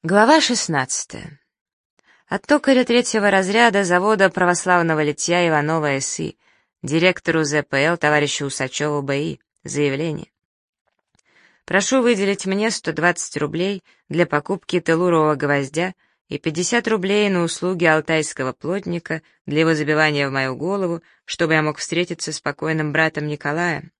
Глава 16. От токаря третьего разряда завода православного литья Иванова С.И. директору ЗПЛ товарищу Усачеву Б.И. Заявление. Прошу выделить мне 120 рублей для покупки телурового гвоздя и 50 рублей на услуги алтайского плотника для его забивания в мою голову, чтобы я мог встретиться с покойным братом Николаем,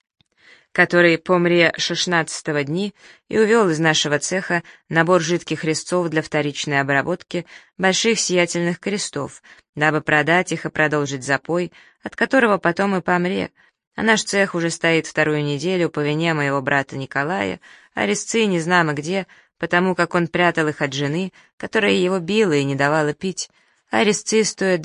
который по мре 16-го дни и увел из нашего цеха набор жидких резцов для вторичной обработки больших сиятельных крестов, дабы продать их и продолжить запой, от которого потом и помре, а наш цех уже стоит вторую неделю по вине моего брата Николая, а резцы не знамо где, потому как он прятал их от жены, которая его била и не давала пить, а резцы стоят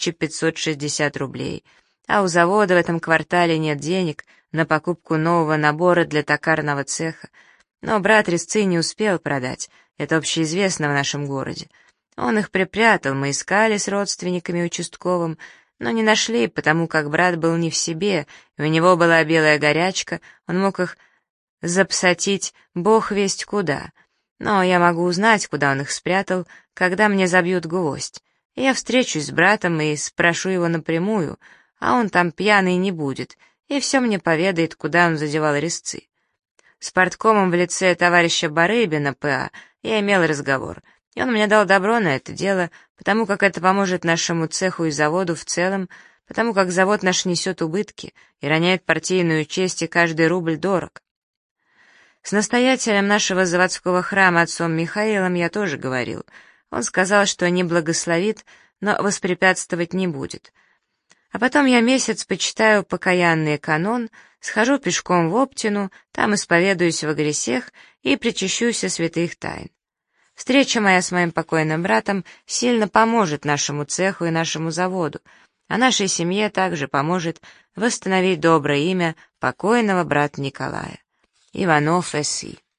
2560 рублей, а у завода в этом квартале нет денег на покупку нового набора для токарного цеха, но брат резцы не успел продать, это общеизвестно в нашем городе. Он их припрятал, мы искали с родственниками участковым, но не нашли, потому как брат был не в себе, и у него была белая горячка, он мог их запсатить бог весть куда. Но я могу узнать, куда он их спрятал, когда мне забьют гвоздь. Я встречусь с братом и спрошу его напрямую, а он там пьяный не будет, и все мне поведает, куда он задевал резцы. С парткомом в лице товарища Барыбина П.А. я имел разговор, и он мне дал добро на это дело, потому как это поможет нашему цеху и заводу в целом, потому как завод наш несет убытки и роняет партийную честь, и каждый рубль дорог. С настоятелем нашего заводского храма отцом Михаилом я тоже говорил. Он сказал, что не благословит, но воспрепятствовать не будет. А потом я месяц почитаю покаянный канон, схожу пешком в Оптину, там исповедуюсь во гресех и причащусь святых тайн. Встреча моя с моим покойным братом сильно поможет нашему цеху и нашему заводу, а нашей семье также поможет восстановить доброе имя покойного брата Николая. Иванов С.И.